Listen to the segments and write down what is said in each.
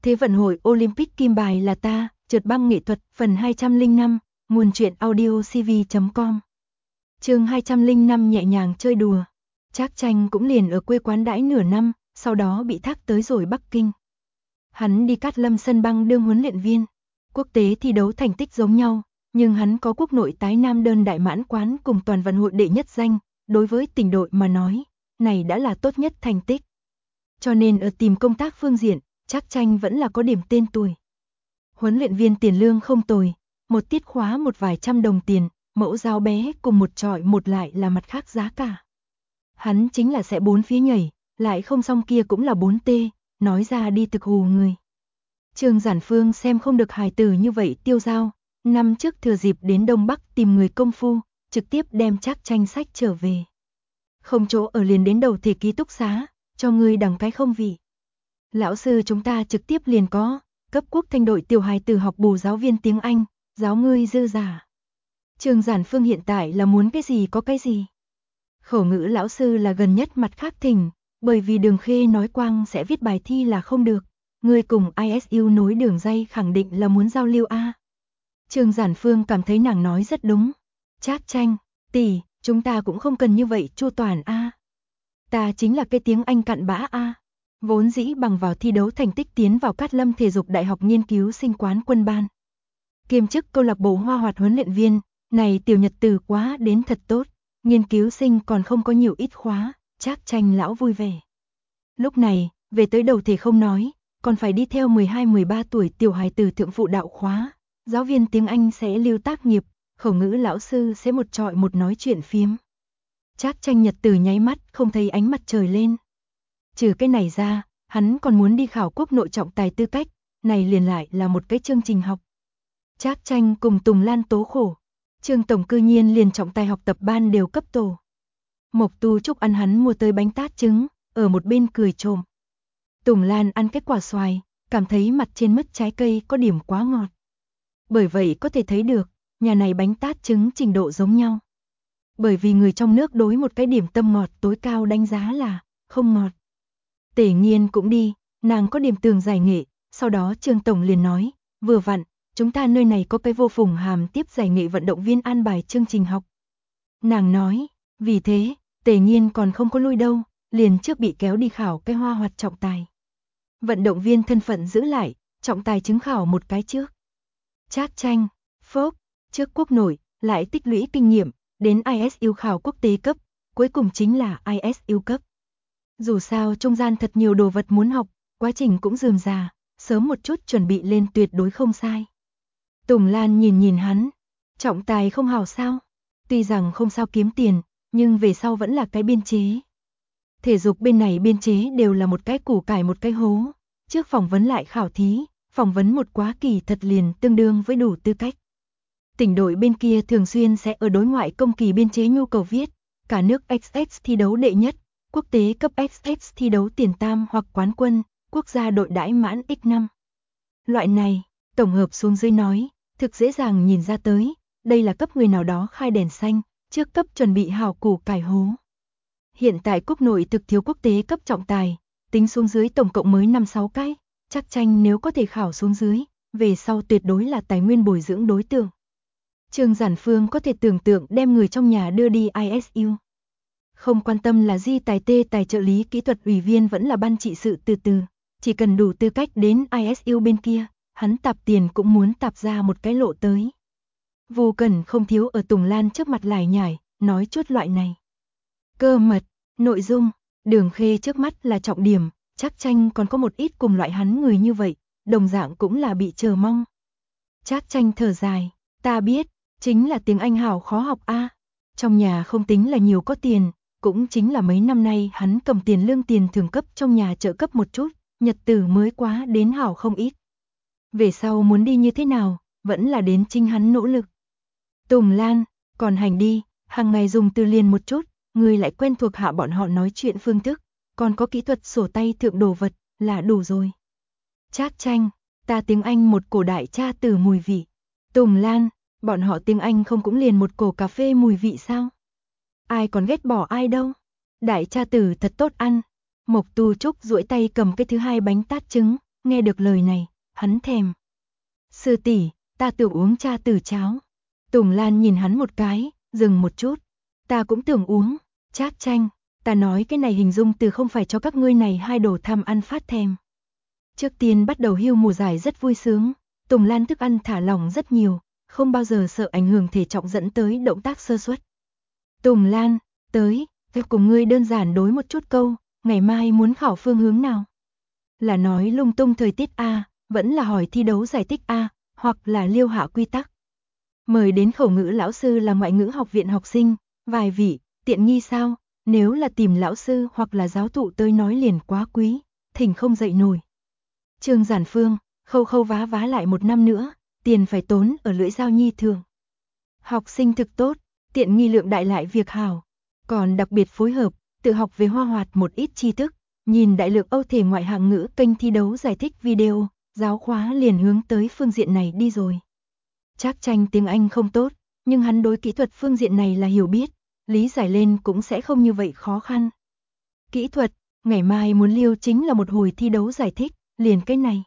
Thế vận hội Olympic kim bài là ta, trượt băng nghệ thuật, phần 205, nguồn truyện audio cv.com. Chương 205 nhẹ nhàng chơi đùa. Trác Tranh cũng liền ở quê quán đãi nửa năm, sau đó bị thác tới rồi Bắc Kinh. Hắn đi Cát Lâm sân băng đương huấn luyện viên. Quốc tế thi đấu thành tích giống nhau, nhưng hắn có quốc nội tái nam đơn đại mãn quán cùng toàn vận hội đệ nhất danh, đối với tỉnh đội mà nói, này đã là tốt nhất thành tích. Cho nên ở tìm công tác phương diện, Trác Tranh vẫn là có điểm tên tuổi. Huấn luyện viên tiền lương không tồi, một tiết khóa một vài trăm đồng tiền, mẫu giáo bé cùng một trọi một lại là mặt khác giá cả. Hắn chính là sẽ bốn phía nhảy, lại không xong kia cũng là 4T, nói ra đi thực hù người. Trương Giản Phương xem không được hài tử như vậy tiêu dao, năm trước thừa dịp đến Đông Bắc tìm người công phu, trực tiếp đem Trác Tranh sách trở về. Không chỗ ở liền đến đầu thể ký túc xá, cho ngươi đằng cái không vị. Lão sư chúng ta trực tiếp liền có, cấp quốc thanh đội tiểu hài tử học bù giáo viên tiếng Anh, giáo ngươi dư giả. Trương Giản Phương hiện tại là muốn cái gì có cái gì. Khẩu ngữ lão sư là gần nhất mặt khác thỉnh, bởi vì Đường Khê nói Quang sẽ viết bài thi là không được. Ngươi cùng ISU nối đường dây khẳng định là muốn giao lưu a. Trương Giản Phương cảm thấy nàng nói rất đúng. Trác Tranh, tỷ, chúng ta cũng không cần như vậy chu toàn a. Ta chính là cái tiếng Anh cặn bã a. Vốn dĩ bằng vào thi đấu thành tích tiến vào Cát Lâm thể dục đại học nghiên cứu sinh quán quân ban. Kiêm chức câu lạc bộ Hoa Hoạt huấn luyện viên, này tiểu nhật từ quá đến thật tốt, nghiên cứu sinh còn không có nhiều ít khóa, Trác Tranh lão vui vẻ. Lúc này, về tới đầu thể không nói, còn phải đi theo 12-13 tuổi tiểu hài tử thượng phụ đạo khóa, giáo viên tiếng Anh sẽ lưu tác nghiệp, khẩu ngữ lão sư sẽ một trọi một nói chuyện phiếm. Trác Tranh nhật từ nháy mắt không thấy ánh mặt trời lên. Trừ cái này ra, hắn còn muốn đi khảo quốc nội trọng tài tư cách, này liền lại là một cái chương trình học. Trác Tranh cùng Tùng Lan tố khổ, Trương tổng cư nhiên liền trọng tài học tập ban đều cấp tổ. Mộc Tu Trúc ăn hắn mua tới bánh tát trứng, ở một bên cười trộm. Tùng Lan ăn cái quả xoài, cảm thấy mặt trên mứt trái cây có điểm quá ngọt. Bởi vậy có thể thấy được, nhà này bánh tát trứng trình độ giống nhau. Bởi vì người trong nước đối một cái điểm tâm ngọt tối cao đánh giá là không ngọt. Tề Nghiên cũng đi, nàng có điểm tường giải nghệ, sau đó Trương tổng liền nói, vừa vặn, chúng ta nơi này có cái vô phùng hàm tiếp giải nghệ vận động viên an bài chương trình học. Nàng nói, vì thế, Tề Nghiên còn không có lui đâu, liền trước bị kéo đi khảo cái Hoa Hoạt trọng tài. Vận động viên thân phận giữ lại, trọng tài chứng khảo một cái trước. Trác Tranh, phốc, trước quốc nội, lại tích lũy kinh nghiệm, đến ISU khảo quốc tế cấp, cuối cùng chính là ISU cấp. Dù sao trung gian thật nhiều đồ vật muốn học, quá trình cũng rườm rà, sớm một chút chuẩn bị lên tuyệt đối không sai. Tùng Lan nhìn hắn, trọng tài không hảo sao? Tuy rằng không sao kiếm tiền, nhưng về sau vẫn là cái biên chế. Thể dục bên này biên chế đều là một cái củ cải một cái hố, trước phỏng vấn lại khảo thí, phỏng vấn một quá kỳ thật liền tương đương với đủ tư cách. Tỉnh đội bên kia thường xuyên sẽ ở đối ngoại công kỳ biên chế nhu cầu viết, cả nước XX thi đấu đệ nhất, quốc tế cấp XX thi đấu tiền tam hoặc quán quân, quốc gia đội đãi mãn X5. Loại này, tổng hợp xuống dưới nói, thực dễ dàng nhìn ra tới, đây là cấp người nào đó khai đèn xanh, trước cấp chuẩn bị hào củ cải hố. Hiện tại quốc nội thực thiếu quốc tế cấp trọng tài, tính xuống dưới tổng cộng mới 5-6 cái, Trác Tranh nếu có thể khảo xuống dưới, về sau tuyệt đối là tài nguyên bồi dưỡng đối tượng. Trương Giản Phương có thể tưởng tượng đem người trong nhà đưa đi ISU. Không quan tâm là di tài tê tài trợ lý kỹ thuật ủy viên vẫn là ban trị sự từ từ, chỉ cần đủ tư cách đến ISU bên kia, hắn tạp tiền cũng muốn tạp ra một cái lộ tới. Vô Cần không thiếu ở Tùng Lan trước mặt lải nhải, nói chút loại này. Cơ mật, nội dung, Đường Khê trước mắt là trọng điểm, Trác Tranh còn có một ít cùng loại hắn người như vậy, đồng dạng cũng là bị chờ mong. Trác Tranh thở dài, ta biết, chính là tiếng Anh hảo khó học a. Trong nhà không tính là nhiều có tiền, cũng chính là mấy năm nay hắn cầm tiền lương tiền thưởng cấp trong nhà trợ cấp một chút, nhật tử mới quá đến hảo không ít. Về sau muốn đi như thế nào, vẫn là đến chính hắn nỗ lực. Tùng Lan, còn hành đi, hàng ngày dùng từ liền một chút, người lại quen thuộc hạ bọn họ nói chuyện phương thức, còn có kỹ thuật sổ tay thượng đồ vật, là đủ rồi. Trác Tranh, ta tiếng Anh một cổ đại cha từ mùi vị. Tùng Lan, bọn họ tiếng Anh không cũng liền một cổ cà phê mùi vị sao? Ai còn ghét bỏ ai đâu. Đại cha tử thật tốt ăn. Mộc Tu Trúc duỗi tay cầm cái thứ hai bánh tát trứng, Nghe được lời này, hắn thèm. Sư tỷ, ta tưởng uống cha tử cháo. Tùng Lan nhìn hắn một cái, dừng một chút. Ta cũng tưởng uống, Trác Tranh, ta nói cái này hình dung từ không phải cho các ngươi này hai đồ tham ăn phát thèm. Trước tiên bắt đầu hưu mùa giải rất vui sướng, Tùng Lan thức ăn thả lỏng rất nhiều, không bao giờ sợ ảnh hưởng thể trọng dẫn tới động tác sơ suất. Tùng Lan, tới, tôi cùng ngươi đơn giản đối một chút câu, ngày mai muốn khảo phương hướng nào? Là nói lung tung thời tiết A, vẫn là hỏi thi đấu giải thích A, hoặc là liêu hạ quy tắc. Mời đến khẩu ngữ lão sư là ngoại ngữ học viện học sinh, vài vị, tiện nghi sao, nếu là tìm lão sư hoặc là giáo thụ tới nói liền quá quý, thỉnh không dậy nổi. Trương Giản Phương, khâu khâu vá vá lại một năm nữa, tiền phải tốn ở lưỡi dao nhi thường. Học sinh thực tốt, tiện nghi lượng đại lại việc hảo, còn đặc biệt phối hợp, tự học về hoa hoạt một ít tri thức, nhìn đại lượng Âu thể ngoại hạng ngữ kênh thi đấu giải thích video, giáo khóa liền hướng tới phương diện này đi rồi. Trác Tranh tiếng Anh không tốt, nhưng hắn đối kỹ thuật phương diện này là hiểu biết, lý giải lên cũng sẽ không như vậy khó khăn. Kỹ thuật, ngày mai muốn liêu chính là một hồi thi đấu giải thích, liền cái này.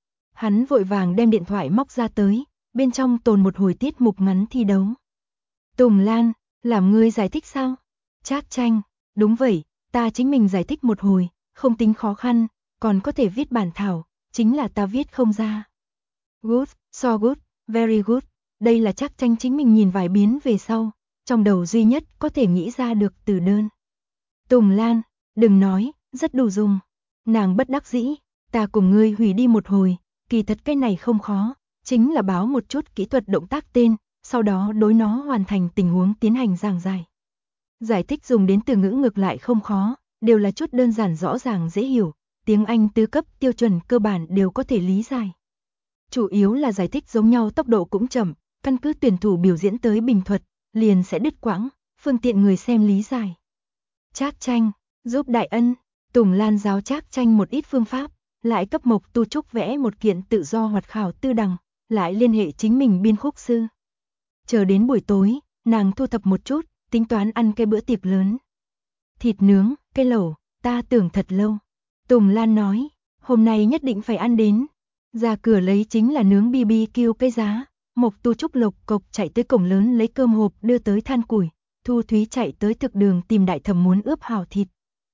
Hắn vội vàng đem điện thoại móc ra tới, bên trong tồn một hồi tiết mục ngắn thi đấu. Tùng Lan, làm ngươi giải thích sao? Trác Tranh, đúng vậy, ta chính mình giải thích một hồi, không tính khó khăn, còn có thể viết bản thảo, chính là ta viết không ra. Good, so good, very good, đây là Trác Tranh chính mình nhìn vài biến về sau, trong đầu duy nhất có thể nghĩ ra được từ đơn. Tùng Lan, đừng nói, rất đủ dùng. Nàng bất đắc dĩ, ta cùng ngươi hủy đi một hồi, kỳ thật cái này không khó, chính là báo một chút kỹ thuật động tác tên, sau đó đối nó hoàn thành tình huống tiến hành giảng giải. Giải thích dùng đến từ ngữ ngược lại không khó, đều là chút đơn giản rõ ràng dễ hiểu, tiếng Anh tứ cấp tiêu chuẩn cơ bản đều có thể lý giải. Chủ yếu là giải thích giống nhau tốc độ cũng chậm, căn cứ tuyển thủ biểu diễn tới bình thuật, liền sẽ đứt quãng, phương tiện người xem lý giải. Trác Tranh, giúp đại ân, Tùng Lan giáo Trác Tranh một ít phương pháp, lại cấp Mộc Tu Trúc vẽ một kiện tự do hoạt khảo tư đằng, lại liên hệ chính mình biên khúc sư. Chờ đến buổi tối, nàng thu thập một chút, tính toán ăn cái bữa tiệc lớn. Thịt nướng, cây lẩu, ta tưởng thật lâu. Tùng Lan nói, hôm nay nhất định phải ăn đến. Ra cửa lấy chính là nướng BBQ cái giá, Mộc Tu Trúc lộc cộc chạy tới cổng lớn lấy cơm hộp đưa tới than củi, Thu Thúy chạy tới thực đường tìm đại thẩm muốn ướp hảo thịt.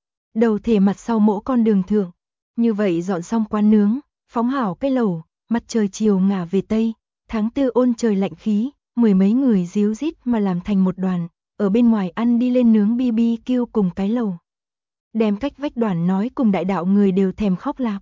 Đầu thể mặt sau mỗi con đường thượng, như vậy dọn xong quán nướng, phóng hảo cây lẩu, mặt trời chiều ngả về tây, tháng tư ôn trời lạnh khí, mười mấy người díu dít mà làm thành một đoàn, ở bên ngoài ăn đi lên nướng BBQ cùng cái lẩu. Đem cách vách đoàn nói cùng đại đạo người đều thèm khóc lạp.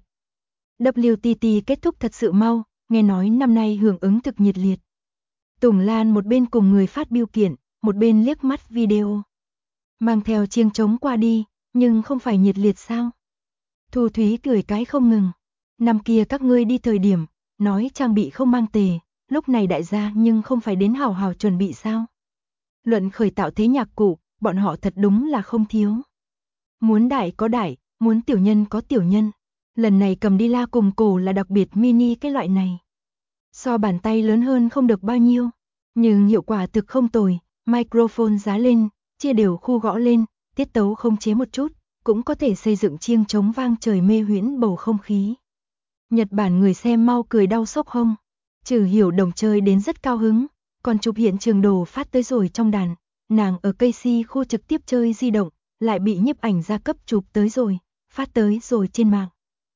WTT kết thúc thật sự mau, nghe nói năm nay hưởng ứng thực nhiệt liệt. Tùng Lan một bên cùng người phát biêu kiện, một bên liếc mắt video. Mang theo chiêng trống qua đi, nhưng không phải nhiệt liệt sao? Thu Thúy cười cái không ngừng. Năm kia các ngươi đi thời điểm, nói trang bị không mang tề, lúc này đại gia nhưng không phải đến hào hào chuẩn bị sao? Luận khởi tạo thế nhạc cụ, bọn họ thật đúng là không thiếu. Muốn đại có đại, muốn tiểu nhân có tiểu nhân. Lần này cầm đi la cùng cổ là đặc biệt mini cái loại này. So bàn tay lớn hơn không được bao nhiêu, nhưng hiệu quả thực không tồi, microphone giá lên, chia đều khu gõ lên, tiết tấu không chế một chút, cũng có thể xây dựng chiêng trống vang trời mê huyễn bầu không khí. Nhật Bản người xem mau cười đau sốc hông, Trừ Hiểu Đồng chơi đến rất cao hứng, còn chụp hiện trường đồ phát tới rồi trong đàn, nàng ở cây si khu trực tiếp chơi di động, lại bị nhiếp ảnh gia cấp chụp tới rồi, phát tới rồi trên mạng.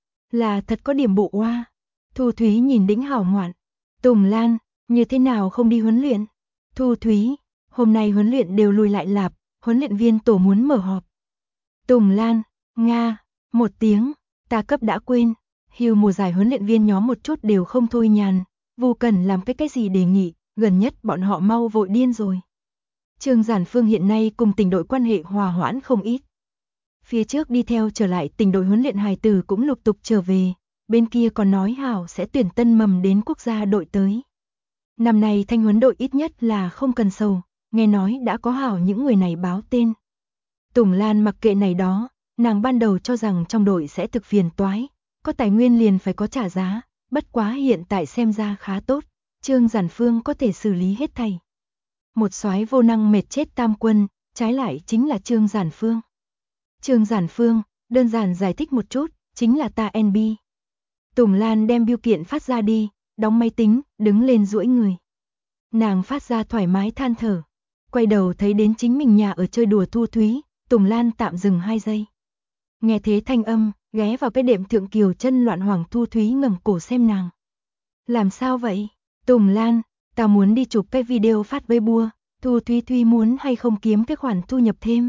Là thật có điểm bộ oa. Thu Thúy nhìn đĩnh hảo ngoạn. Tùng Lan, như thế nào không đi huấn luyện? Thu Thúy, hôm nay huấn luyện đều lùi lại lạp, huấn luyện viên tổ muốn mở họp. Tùng Lan, Nga, một tiếng, ta cấp đã quên. Hưu mùa giải huấn luyện viên nhóm một chút đều không thôi nhàn, Vu Cần làm cái gì đề nghị, gần nhất bọn họ mau vội điên rồi. Trương Giản Phương hiện nay cùng tỉnh đội quan hệ hòa hoãn không ít. Phía trước đi theo trở lại tỉnh đội huấn luyện hài tử cũng lục tục trở về, bên kia còn nói hảo sẽ tuyển tân mầm đến quốc gia đội tới. Năm nay thanh huấn đội ít nhất là không cần sầu, nghe nói đã có hảo những người này báo tên. Tùng Lan mặc kệ này đó, nàng ban đầu cho rằng trong đội sẽ thực phiền toái, có tài nguyên liền phải có trả giá, bất quá hiện tại xem ra khá tốt, Trương Giản Phương có thể xử lý hết thảy. Một soái vô năng mệt chết tam quân, trái lại chính là Trương Giản Phương. Trương Giản Phương, đơn giản giải thích một chút, chính là ta NB. Tùng Lan đem bưu kiện phát ra đi, đóng máy tính, đứng lên duỗi người. Nàng phát ra thoải mái than thở. Quay đầu thấy đến chính mình nhà ở chơi đùa Thu Thúy, Tùng Lan tạm dừng 2 giây. Nghe thế thanh âm, ghé vào cái đệm thượng kiều chân loạn hoảng Thu Thúy ngẩng cổ xem nàng. Làm sao vậy? Tùng Lan, ta muốn đi chụp cái video phát Weibo, Thu Thúy muốn hay không kiếm cái khoản thu nhập thêm.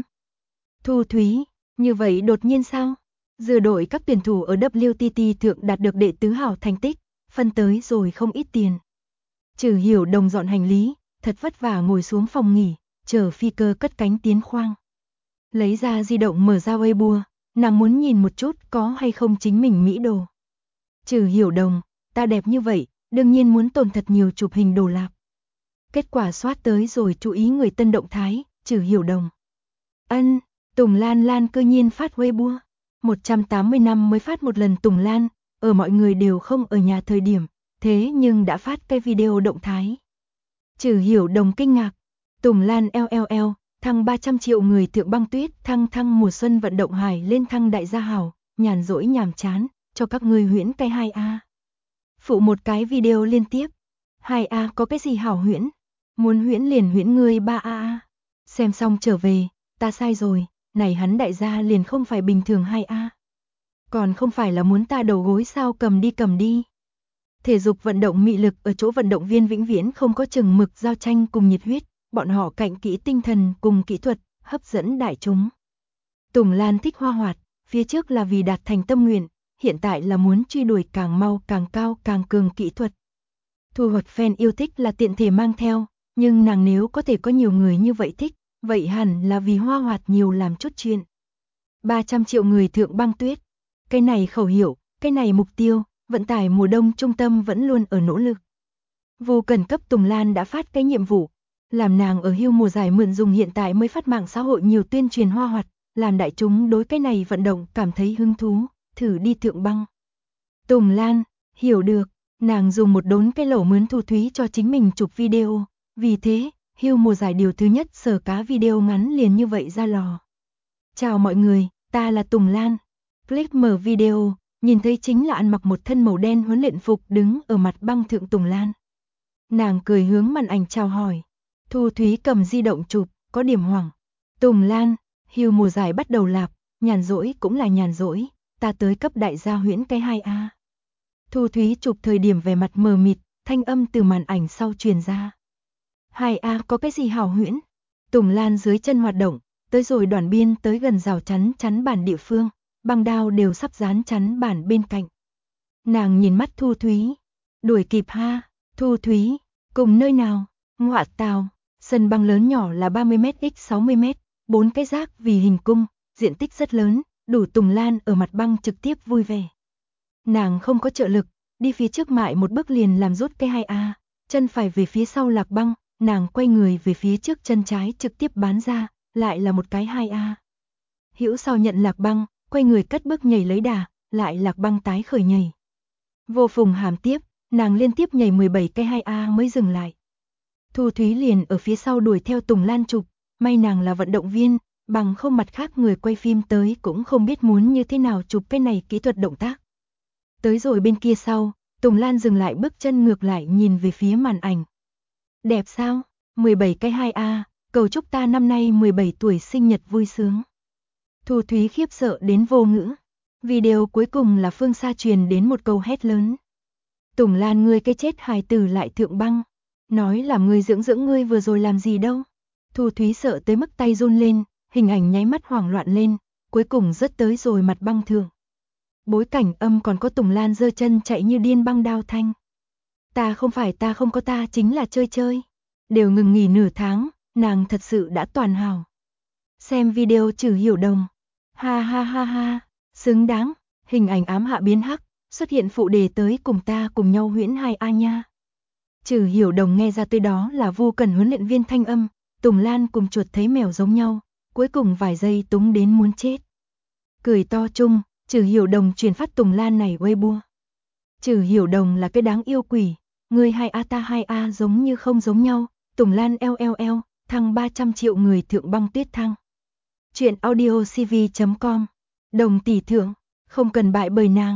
Thu Thúy, như vậy đột nhiên sao? Dừa đội các tuyển thủ ở WTT thượng đạt được đệ tứ hảo thành tích, phân tới rồi không ít tiền. Trừ Hiểu Đồng dọn hành lý, thật vất vả ngồi xuống phòng nghỉ, chờ phi cơ cất cánh tiến khoang. Lấy ra di động mở ra Weibo, nàng muốn nhìn một chút có hay không chính mình mỹ đồ. Trừ Hiểu Đồng, ta đẹp như vậy, đương nhiên muốn tồn thật nhiều chụp hình đồ lạc. Kết quả soát tới rồi chú ý người tân động thái, Trừ Hiểu Đồng. Ân, Tùng Lan cơ nhiên phát Weibo. 180 năm mới phát một lần Tùng Lan, ở mọi người đều không ở nhà thời điểm, thế nhưng đã phát cái video động thái. Trừ Hiểu Đồng kinh ngạc, Tùng Lan LLL, thăng 300 triệu người thượng băng tuyết, thăng mùa xuân vận động hải lên thăng đại gia hảo, nhàn rỗi nhàm chán, cho các ngươi huyễn cái 2A. Phụ một cái video liên tiếp. 2A có cái gì hảo huyễn? Muốn huyễn liền huyễn ngươi 3A. Xem xong trở về, ta sai rồi, này hắn đại gia liền không phải bình thường 2A. Còn không phải là muốn ta đầu gối sao, cầm đi. Thể dục vận động mị lực ở chỗ vận động viên vĩnh viễn không có chừng mực, giao tranh cùng nhiệt huyết, bọn họ cạnh kỹ tinh thần cùng kỹ thuật, hấp dẫn đại chúng. Tùng Lan thích hoa hoạt, phía trước là vì đạt thành tâm nguyện, hiện tại là muốn truy đuổi càng mau càng cao càng cường kỹ thuật. Thu hoạch fan yêu thích là tiện thể mang theo, nhưng nàng nếu có thể có nhiều người như vậy thích, vậy hẳn là vì hoa hoạt nhiều làm chút chuyện. 300 triệu người thượng băng tuyết. Cái này khẩu hiệu, cái này mục tiêu, vận tải mùa đông trung tâm vẫn luôn ở nỗ lực. Vô Cần cấp Tùng Lan đã phát cái nhiệm vụ, làm nàng ở hưu mùa giải mượn dùng hiện tại mới phát mạng xã hội nhiều tuyên truyền hoa hoạt, làm đại chúng đối cái này vận động cảm thấy hứng thú, thử đi thượng băng. Tùng Lan, hiểu được, nàng dùng một đốn cái lẩu mướn Thu Thúy cho chính mình chụp video, vì thế, hưu mùa giải điều thứ nhất sở cá video ngắn liền như vậy ra lò. Chào mọi người, ta là Tùng Lan. Click mở video, nhìn thấy chính là ăn mặc một thân màu đen huấn luyện phục đứng ở mặt băng thượng Tùng Lan. Nàng cười hướng màn ảnh chào hỏi. Thu Thúy cầm di động chụp, có điểm hoảng. Tùng Lan, hưu mùa giải bắt đầu lạp, nhàn rỗi cũng là nhàn rỗi, ta tới cấp đại gia huyễn cái 2A. Thu Thúy chụp thời điểm vẻ mặt mờ mịt, thanh âm từ màn ảnh sau truyền ra. 2A có cái gì hảo huyễn? Tùng Lan dưới chân hoạt động, tới rồi đoàn biên tới gần rào chắn bản địa phương, băng đao đều sắp dán chắn bản bên cạnh. Nàng nhìn mắt Thu Thúy, đuổi kịp ha, Thu Thúy, cùng nơi nào? Ngoạ tào, sân băng lớn nhỏ là 30m x 60m, 4 cái rác vì hình cung, diện tích rất lớn, đủ Tùng Lan ở mặt băng trực tiếp vui vẻ. Nàng không có trợ lực, đi phía trước mại một bước liền làm rút cái 2A, chân phải về phía sau lạc băng, nàng quay người về phía trước chân trái trực tiếp bán ra, lại là một cái 2A. Hữu sau nhận lạc băng, quay người cất bước nhảy lấy đà, lại lạc băng tái khởi nhảy. Vô phùng hàm tiếp, nàng liên tiếp nhảy 17 cái 2A mới dừng lại. Thu Thúy liền ở phía sau đuổi theo Tùng Lan chụp, may nàng là vận động viên, bằng không mặt khác người quay phim tới cũng không biết muốn như thế nào chụp cái này kỹ thuật động tác. Tới rồi bên kia sau, Tùng Lan dừng lại bước chân ngược lại nhìn về phía màn ảnh. Đẹp sao? 17 cái 2A, cầu chúc ta năm nay 17 tuổi sinh nhật vui sướng. Thu Thúy khiếp sợ đến vô ngữ. Video cuối cùng là phương xa truyền đến một câu hét lớn. Tùng Lan, ngươi cái chết hài tử lại thượng băng. Nói là ngươi dưỡng ngươi vừa rồi làm gì đâu. Thu Thúy sợ tới mức tay run lên, hình ảnh nháy mắt hoảng loạn lên, cuối cùng rớt tới rồi mặt băng thượng. Bối cảnh âm còn có Tùng Lan giơ chân chạy như điên băng đao thanh. Ta không có ta chính là chơi. Đều ngừng nghỉ nửa tháng, nàng thật sự đã toàn hảo. Xem video Trừ Hiểu Đồng. Ha, xứng đáng, hình ảnh ám hạ biến hắc, xuất hiện phụ đề tới cùng ta cùng nhau huyễn 2A nha. Trừ Hiểu Đồng nghe ra tới đó là Vô Cần huấn luyện viên thanh âm, Tùng Lan cùng chuột thấy mèo giống nhau, cuối cùng vài giây túng đến muốn chết. Cười to chung, Trừ Hiểu Đồng truyền phát Tùng Lan này Weibo. Trừ Hiểu Đồng là cái đáng yêu quỷ, người 2A ta 2A giống như không giống nhau, Tùng Lan LLL, thăng 300 triệu người thượng băng tuyết thăng. Chuyện audiocv.com, đồng tỷ thượng, không cần bại bởi nàng.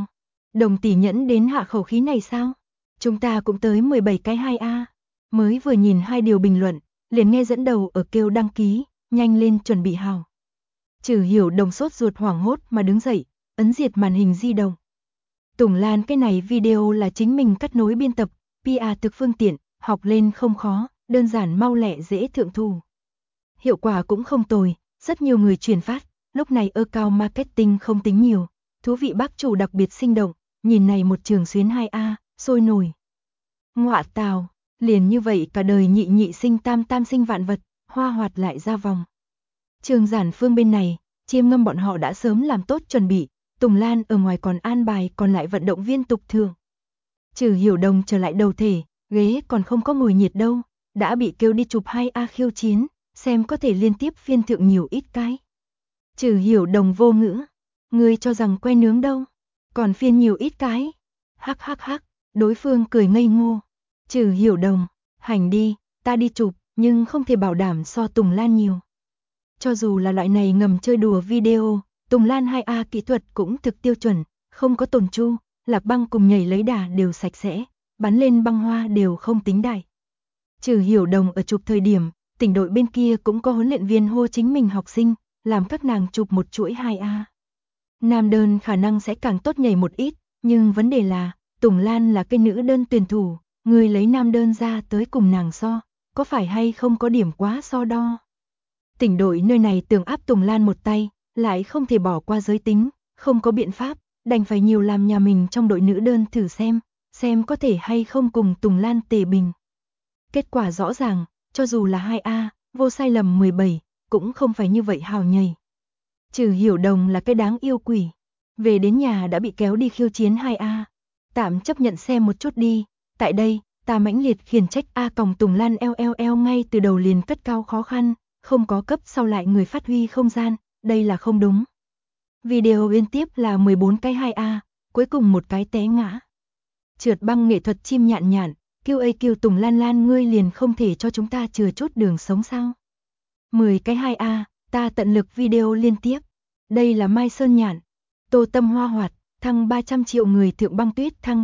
Đồng tỷ nhẫn đến hạ khẩu khí này sao? Chúng ta cũng tới 17 cái 2A. Mới vừa nhìn 2 điều bình luận, liền nghe dẫn đầu ở kêu đăng ký, nhanh lên chuẩn bị hào. Trừ Hiểu Đồng sốt ruột hoảng hốt mà đứng dậy, ấn diệt màn hình di động. Tùng Lan, cái này video là chính mình cắt nối biên tập, PR thực phương tiện, học lên không khó, đơn giản mau lẹ dễ thượng thủ. Hiệu quả cũng không tồi, rất nhiều người truyền phát, lúc này account marketing không tính nhiều, thú vị bác chủ đặc biệt sinh động, nhìn này một trường xuyến 2A, sôi nổi. Ngọa tào, liền như vậy cả đời nhị nhị sinh tam tam sinh vạn vật, hoa hoạt lại ra vòng. Trường Giản Phương bên này, Chiêm Ngâm bọn họ đã sớm làm tốt chuẩn bị, Tùng Lan ở ngoài còn an bài còn lại vận động viên tục thường. Trừ Hiểu Đồng trở lại đầu thể, ghế còn không có ngồi nhiệt đâu, đã bị kêu đi chụp 2A khiêu chiến, xem có thể liên tiếp phiên thượng nhiều ít cái. Trừ Hiểu Đồng vô ngữ, ngươi cho rằng que nướng đâu, còn phiên nhiều ít cái. Hắc hắc hắc, đối phương cười ngây ngô. Trừ Hiểu Đồng, hành đi, ta đi chụp, nhưng không thể bảo đảm so Tùng Lan nhiều. Cho dù là loại này ngầm chơi đùa video, Tùng Lan 2A kỹ thuật cũng thực tiêu chuẩn, không có tồn chu, lạc băng cùng nhảy lấy đà đều sạch sẽ, bắn lên băng hoa đều không tính đại. Trừ Hiểu Đồng ở chụp thời điểm, tỉnh đội bên kia cũng có huấn luyện viên hô chính mình học sinh, làm các nàng chụp một chuỗi 2A. Nam đơn khả năng sẽ càng tốt nhảy một ít, nhưng vấn đề là, Tùng Lan là cái nữ đơn tuyển thủ, người lấy nam đơn ra tới cùng nàng so, có phải hay không có điểm quá so đo. Tỉnh đội nơi này tưởng áp Tùng Lan một tay, lại không thể bỏ qua giới tính, không có biện pháp, đành phải nhiều làm nhà mình trong đội nữ đơn thử xem có thể hay không cùng Tùng Lan tề bình. Kết quả rõ ràng, cho dù là 2A, vô sai lầm 17, cũng không phải như vậy hào nhảy. Trừ Hiểu Đồng là cái đáng yêu quỷ, về đến nhà đã bị kéo đi khiêu chiến 2A. Tạm chấp nhận xem một chút đi, tại đây, ta mãnh liệt khiển trách A còng Tùng Lan eo ngay từ đầu liền cất cao khó khăn, không có cấp sau lại người phát huy không gian, đây là không đúng. Video liên tiếp là 14 cái 2A, cuối cùng một cái té ngã. Trượt băng nghệ thuật chim nhạn nhạn, kêu Tùng Lan ngươi liền không thể cho chúng ta chừa chút đường sống sao. 10 cái 2A, ta tận lực video liên tiếp. Đây là Mai Sơn Nhạn, Tô Tâm Hoa Hoạt, thăng 300 triệu người thượng băng tuyết thăng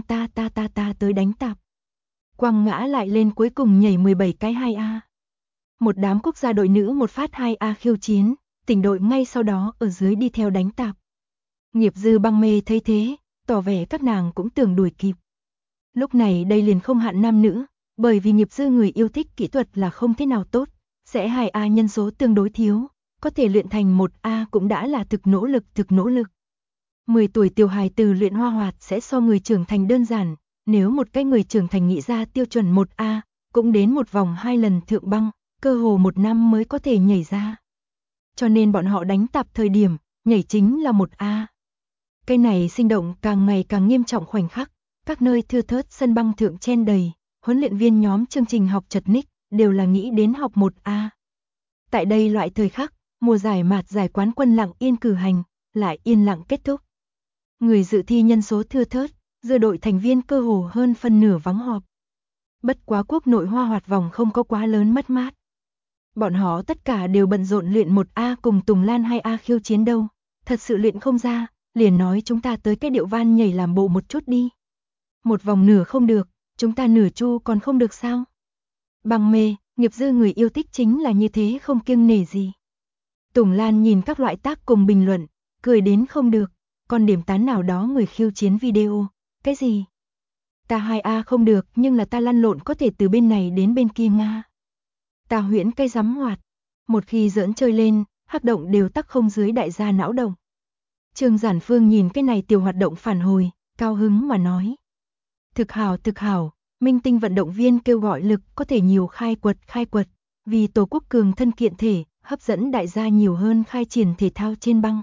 ta tới đánh tạp. Quăng ngã lại lên cuối cùng nhảy 17 cái 2A. Một đám quốc gia đội nữ một phát 2A khiêu chiến, tỉnh đội ngay sau đó ở dưới đi theo đánh tạp. Nghiệp dư băng mê thấy thế, tỏ vẻ các nàng cũng tưởng đuổi kịp. Lúc này đây liền không hạn nam nữ, bởi vì nghiệp dư người yêu thích kỹ thuật là không thế nào tốt, sẽ 2A nhân số tương đối thiếu, có thể luyện thành 1A cũng đã là thực nỗ lực. 10 tuổi tiểu hài từ luyện hoa hoạt sẽ so người trưởng thành đơn giản, nếu một cái người trưởng thành nghĩ ra tiêu chuẩn 1A, cũng đến một vòng 2 lần thượng băng, cơ hồ 1 năm mới có thể nhảy ra. Cho nên bọn họ đánh tạp thời điểm, nhảy chính là 1A. Cái này sinh động càng ngày càng nghiêm trọng khoảnh khắc, các nơi thưa thớt sân băng thượng chen đầy, huấn luyện viên nhóm chương trình học chật ních, đều là nghĩ đến học 1A. Tại đây loại thời khắc, mùa giải mạt giải quán quân lặng yên cử hành, lại yên lặng kết thúc. Người dự thi nhân số thưa thớt, dư đội thành viên cơ hồ hơn phân nửa vắng họp. Bất quá quốc nội hoa hoạt vòng không có quá lớn mất mát. Bọn họ tất cả đều bận rộn luyện 1A cùng Tùng Lan 2A khiêu chiến đâu, thật sự luyện không ra, liền nói chúng ta tới cái điệu van nhảy làm bộ một chút đi. Một vòng nửa không được, chúng ta nửa chu còn không được sao? Băng mê, nghiệp dư người yêu thích chính là như thế không kiêng nể gì. Tùng Lan nhìn các loại tác cùng bình luận, cười đến không được, còn điểm tán nào đó người khiêu chiến video, cái gì? Ta 2A không được nhưng là ta lăn lộn có thể từ bên này đến bên kia Nga. Ta huyễn cây rắm hoạt, một khi giỡn chơi lên, hắc động đều tắc không dưới đại gia não động. Trương Giản Phương nhìn cái này tiểu hoạt động phản hồi, cao hứng mà nói. Thực hảo, minh tinh vận động viên kêu gọi lực có thể nhiều khai quật, vì Tổ quốc cường thân kiện thể, hấp dẫn đại gia nhiều hơn khai triển thể thao trên băng.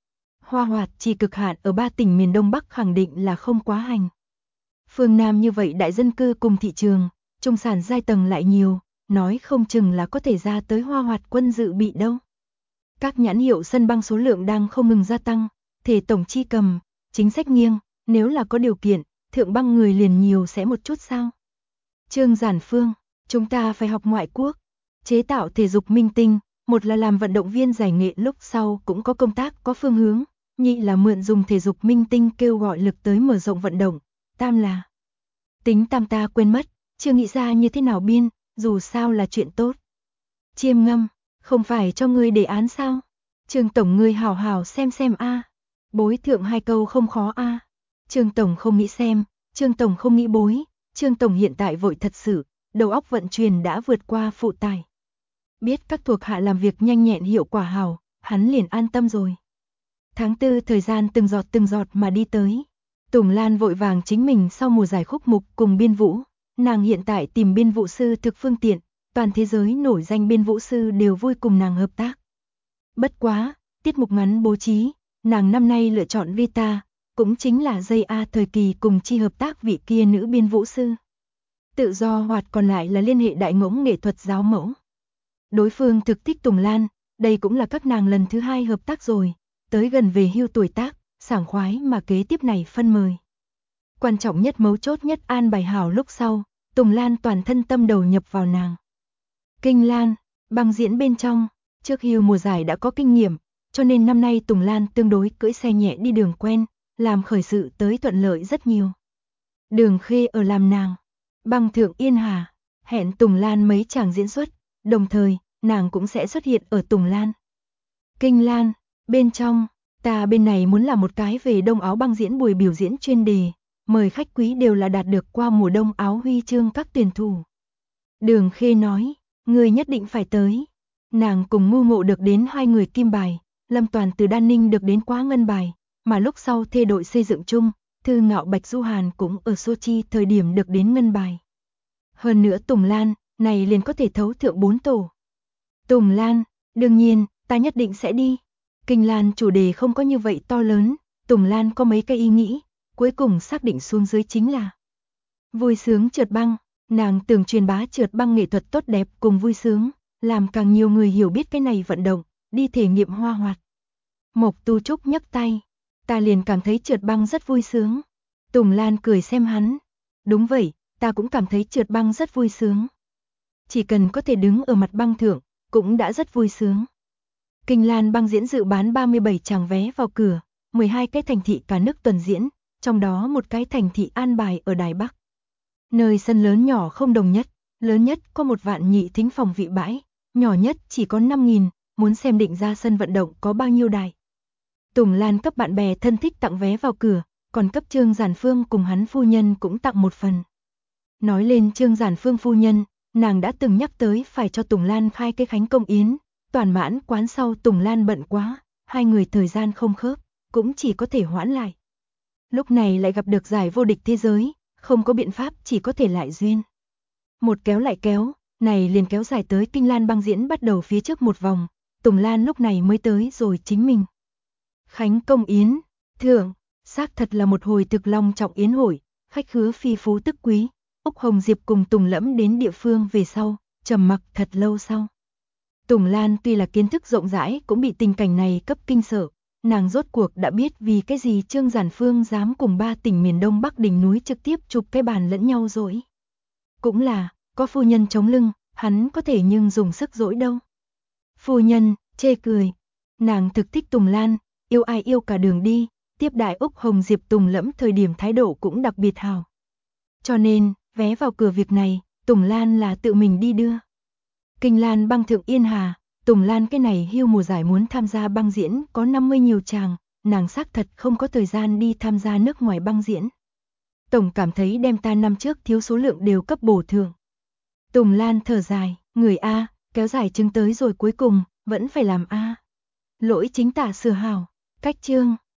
Hoa hoạt chỉ cực hạn ở 3 tỉnh miền Đông Bắc khẳng định là không quá hành. Phương Nam như vậy đại dân cư cùng thị trường, trung sản giai tầng lại nhiều, nói không chừng là có thể ra tới hoa hoạt quân dự bị đâu. Các nhãn hiệu sân băng số lượng đang không ngừng gia tăng, thể tổng chi cầm, chính sách nghiêng, nếu là có điều kiện, thượng băng người liền nhiều sẽ một chút sao. Trương Giản Phương, chúng ta phải học ngoại quốc, chế tạo thể dục minh tinh, một là làm vận động viên giải nghệ lúc sau cũng có công tác có phương hướng, nhị là mượn dùng thể dục minh tinh kêu gọi lực tới mở rộng vận động, tam là tính tam ta quên mất, chưa nghĩ ra như thế nào biên, dù sao là chuyện tốt. Chiêm Ngâm, không phải cho ngươi đề án sao? Trương tổng ngươi hảo hảo xem a. Bối thượng 2 câu không khó a. Trương tổng không nghĩ xem, Trương tổng không nghĩ bối, Trương tổng hiện tại vội thật sự, đầu óc vận chuyển đã vượt qua phụ tải. Biết các thuộc hạ làm việc nhanh nhẹn hiệu quả hảo, hắn liền an tâm rồi. Tháng 4 thời gian từng giọt mà đi tới. Tùng Lan vội vàng chính mình sau mùa giải khúc mục cùng biên vũ, nàng hiện tại tìm biên vũ sư thực phương tiện, toàn thế giới nổi danh biên vũ sư đều vui cùng nàng hợp tác. Bất quá, tiết mục ngắn bố trí, nàng năm nay lựa chọn Vita, cũng chính là JA thời kỳ cùng chi hợp tác vị kia nữ biên vũ sư. Tự do hoạt còn lại là liên hệ đại ngỗng nghệ thuật giáo mẫu. Đối phương thực thích Tùng Lan, đây cũng là các nàng lần thứ 2 hợp tác rồi, tới gần về hưu tuổi tác, sảng khoái mà kế tiếp này phân mời. Quan trọng nhất mấu chốt nhất an bài hảo lúc sau, Tùng Lan toàn thân tâm đầu nhập vào nàng. Kinh Lan, băng diễn bên trong, trước hưu mùa giải đã có kinh nghiệm, cho nên năm nay Tùng Lan tương đối cưỡi xe nhẹ đi đường quen, làm khởi sự tới thuận lợi rất nhiều. Đường Khê ở làm nàng, băng thượng Yên Hà, hẹn Tùng Lan mấy chàng diễn xuất, đồng thời, nàng cũng sẽ xuất hiện ở Tùng Lan. Kinh Lan, bên trong, ta bên này muốn làm một cái về đông áo băng diễn buổi biểu diễn chuyên đề, mời khách quý đều là đạt được qua mùa đông áo huy chương các tuyển thủ. Đường Khê nói, người nhất định phải tới. Nàng cùng Mưu Ngộ được đến 2 người kim bài, Lâm Toàn từ Đan Ninh được đến quá ngân bài, mà lúc sau thê đội xây dựng chung, Thư Ngạo Bạch Du Hàn cũng ở Sochi thời điểm được đến ngân bài. Hơn nữa Tùng Lan, này liền có thể thấu thượng 4 tổ. Tùng Lan, đương nhiên, ta nhất định sẽ đi. Kinh Lan chủ đề không có như vậy to lớn, Tùng Lan có mấy cái ý nghĩ, cuối cùng xác định xuống dưới chính là vui sướng trượt băng, nàng tưởng truyền bá trượt băng nghệ thuật tốt đẹp cùng vui sướng, làm càng nhiều người hiểu biết cái này vận động, đi thể nghiệm hoa hoạt. Mộc Tu Trúc nhấc tay, ta liền cảm thấy trượt băng rất vui sướng. Tùng Lan cười xem hắn, đúng vậy, ta cũng cảm thấy trượt băng rất vui sướng. Chỉ cần có thể đứng ở mặt băng thượng, cũng đã rất vui sướng. Kinh Lan băng diễn dự bán 37 tràng vé vào cửa, 12 cái thành thị cả nước tuần diễn, trong đó một cái thành thị an bài ở Đài Bắc. Nơi sân lớn nhỏ không đồng nhất, lớn nhất có 1 vạn nhị thính phòng vị bãi, nhỏ nhất chỉ có 5.000, muốn xem định ra sân vận động có bao nhiêu đài. Tùng Lan cấp bạn bè thân thích tặng vé vào cửa, còn cấp Trương Giản Phương cùng hắn phu nhân cũng tặng một phần. Nói lên Trương Giản Phương phu nhân, nàng đã từng nhắc tới phải cho Tùng Lan khai cái khánh công yến, toàn mãn quán sau Tùng Lan bận quá, 2 người thời gian không khớp, cũng chỉ có thể hoãn lại. Lúc này lại gặp được giải vô địch thế giới, không có biện pháp chỉ có thể lại duyên. Một kéo lại kéo, này liền kéo dài tới Kinh Lan băng diễn bắt đầu phía trước một vòng, Tùng Lan lúc này mới tới rồi chính mình. Khánh công yến, thượng, xác thật là một hồi thực long trọng yến hội, khách khứa phi phú tức quý, Úc Hồng Diệp cùng Tùng Lẫm đến địa phương về sau, trầm mặc thật lâu sau. Tùng Lan tuy là kiến thức rộng rãi cũng bị tình cảnh này cấp kinh sợ, nàng rốt cuộc đã biết vì cái gì Trương Giản Phương dám cùng 3 tỉnh miền Đông Bắc đỉnh núi trực tiếp chụp cái bàn lẫn nhau dỗi. Cũng là, có phu nhân chống lưng, hắn có thể nhưng dùng sức dỗi đâu. Phu nhân, chê cười, nàng thực thích Tùng Lan, yêu ai yêu cả đường đi, tiếp đại Úc Hồng Diệp Tùng Lẫm thời điểm thái độ cũng đặc biệt hào. Cho nên, vé vào cửa việc này, Tùng Lan là tự mình đi đưa. Kinh Lan băng thượng Yên Hà, Tùng Lan cái này hưu mùa giải muốn tham gia băng diễn có 50 nhiều chàng, nàng xác thật không có thời gian đi tham gia nước ngoài băng diễn. Tổng cảm thấy đem ta năm trước thiếu số lượng đều cấp bổ thưởng. Tùng Lan thở dài, người A, kéo dài chứng tới rồi cuối cùng, vẫn phải làm A. Lỗi chính tả sửa hảo, cách chương.